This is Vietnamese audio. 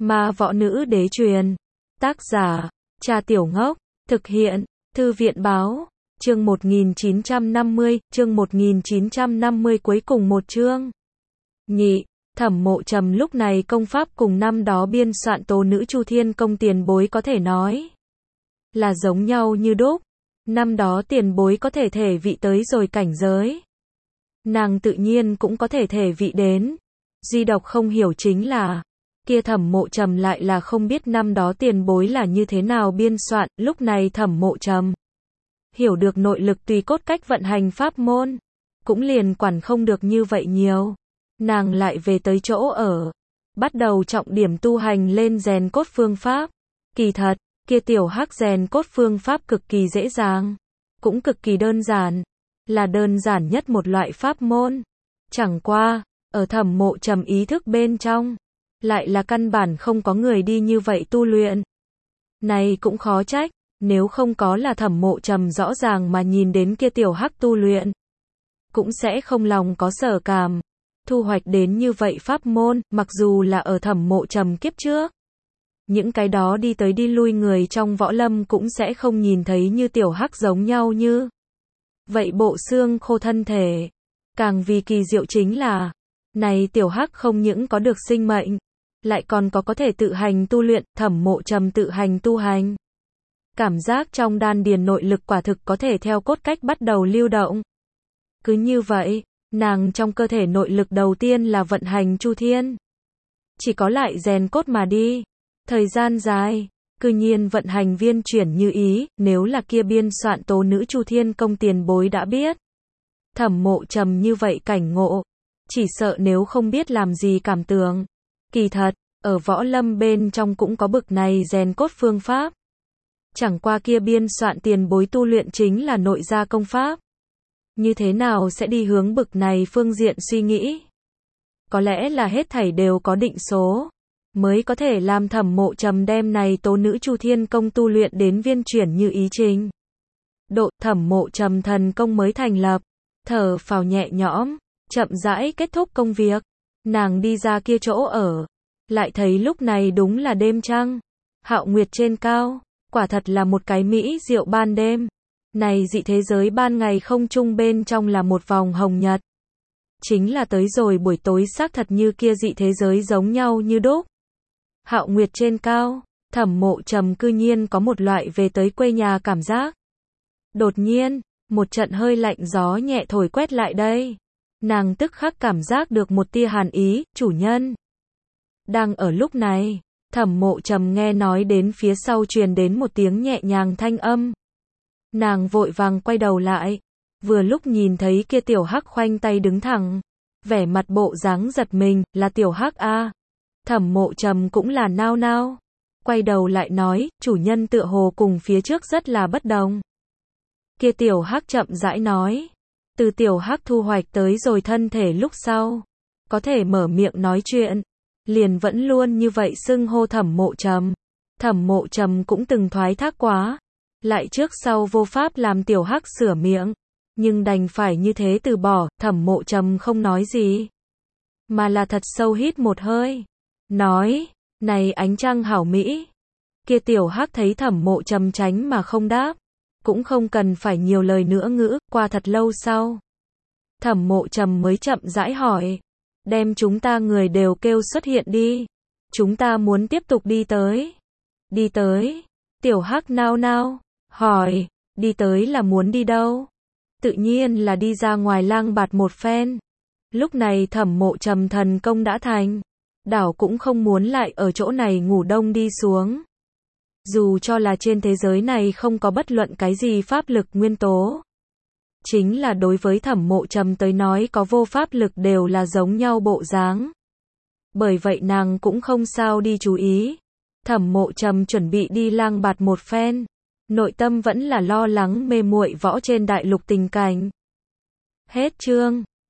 Ma võ nữ đế truyền. Tác giả, Cha Tiểu Ngốc. Thực hiện, Thư viện báo. Chương 1950, chương 1950 cuối cùng một chương. Nhị, Thẩm Mộ Trầm lúc này công pháp cùng năm đó biên soạn Tố Nữ Chu Thiên Công tiền bối có thể nói là giống nhau như đúc. Năm đó tiền bối có thể thể vị tới rồi cảnh giới, nàng tự nhiên cũng có thể thể vị đến. Duy độc không hiểu chính là, kia Thẩm Mộ Trầm lại là không biết năm đó tiền bối là như thế nào biên soạn. Lúc này Thẩm Mộ Trầm hiểu được nội lực tùy cốt cách vận hành pháp môn, cũng liền quản không được như vậy nhiều. Nàng lại về tới chỗ ở, bắt đầu trọng điểm tu hành lên rèn cốt phương pháp. Kỳ thật, kia tiểu hắc rèn cốt phương pháp cực kỳ dễ dàng, cũng cực kỳ đơn giản, là đơn giản nhất một loại pháp môn. Chẳng qua, ở Thẩm Mộ Trầm ý thức bên trong, lại là căn bản không có người đi như vậy tu luyện. Này cũng khó trách, nếu không có là Thẩm Mộ Trầm rõ ràng mà nhìn đến kia tiểu hắc tu luyện, cũng sẽ không lòng có sở cảm. Thu hoạch đến như vậy pháp môn, mặc dù là ở Thẩm Mộ Trầm kiếp trước, những cái đó đi tới đi lui người trong võ lâm cũng sẽ không nhìn thấy như tiểu hắc giống nhau như vậy bộ xương khô thân thể. Càng vì kỳ diệu chính là, này tiểu hắc không những có được sinh mệnh, lại còn có thể tự hành tu luyện. Thẩm Mộ Trầm tự hành tu hành, cảm giác trong đan điền nội lực quả thực có thể theo cốt cách bắt đầu lưu động. Cứ như vậy, nàng trong cơ thể nội lực đầu tiên là vận hành Chu Thiên, chỉ có lại rèn cốt mà đi. Thời gian dài, cư nhiên vận hành viên chuyển như ý. Nếu là kia biên soạn Tố Nữ Chu Thiên Công tiền bối đã biết Thẩm Mộ Trầm như vậy cảnh ngộ, chỉ sợ nếu không biết làm gì cảm tưởng. Kỳ thật, ở võ lâm bên trong cũng có bực này rèn cốt phương pháp. Chẳng qua kia biên soạn tiền bối tu luyện chính là nội gia công pháp. Như thế nào sẽ đi hướng bực này phương diện suy nghĩ? Có lẽ là hết thảy đều có định số, mới có thể làm Thẩm Mộ Trầm đem này Tố Nữ Chu Thiên Công tu luyện đến viên chuyển như ý trình độ. Thẩm Mộ Trầm thần công mới thành lập, thở phào nhẹ nhõm, chậm rãi kết thúc công việc. Nàng đi ra kia chỗ ở, lại thấy lúc này đúng là đêm trăng, hạo nguyệt trên cao, quả thật là một cái mỹ diệu ban đêm. Này dị thế giới ban ngày không trung bên trong là một vòng hồng nhật, chính là tới rồi buổi tối xác thật như kia dị thế giới giống nhau như đúc. Hạo nguyệt trên cao, Thẩm Mộ Trầm cư nhiên có một loại về tới quê nhà cảm giác. Đột nhiên, một trận hơi lạnh gió nhẹ thổi quét lại đây. Nàng tức khắc cảm giác được một tia hàn ý. Chủ nhân. Đang ở lúc này, Thẩm Mộ Trầm nghe nói đến phía sau truyền đến một tiếng nhẹ nhàng thanh âm. Nàng vội vàng quay đầu lại, vừa lúc nhìn thấy kia tiểu hắc khoanh tay đứng thẳng, vẻ mặt bộ dáng giật mình. Là tiểu hắc a? Thẩm Mộ Trầm cũng là nao nao, quay đầu lại nói, chủ nhân tựa hồ cùng phía trước rất là bất đồng. Kia tiểu hắc chậm rãi nói, từ tiểu hắc thu hoạch tới rồi thân thể lúc sau, có thể mở miệng nói chuyện, liền vẫn luôn như vậy xưng hô Thẩm Mộ Trầm. Thẩm Mộ Trầm cũng từng thoái thác quá, lại trước sau vô pháp làm tiểu hắc sửa miệng, nhưng đành phải như thế từ bỏ. Thẩm Mộ Trầm không nói gì, mà là thật sâu hít một hơi, nói, này ánh trăng hảo mỹ. Kia tiểu hắc thấy Thẩm Mộ Trầm tránh mà không đáp, cũng không cần phải nhiều lời nữa ngữ. Qua thật lâu sau, Thẩm Mộ Trầm mới chậm rãi hỏi, đem chúng ta người đều kêu xuất hiện đi, chúng ta muốn tiếp tục đi tới. Đi tới? Tiểu hắc nao nao, hỏi, đi tới là muốn đi đâu? Tự nhiên là đi ra ngoài lang bạt một phen. Lúc này Thẩm Mộ Trầm thần công đã thành, đảo cũng không muốn lại ở chỗ này ngủ đông đi xuống. Dù cho là trên thế giới này không có bất luận cái gì pháp lực nguyên tố, chính là đối với Thẩm Mộ Trầm tới nói có vô pháp lực đều là giống nhau bộ dáng. Bởi vậy nàng cũng không sao đi chú ý. Thẩm Mộ Trầm chuẩn bị đi lang bạt một phen, nội tâm vẫn là lo lắng mê muội võ trên đại lục tình cảnh. Hết chương.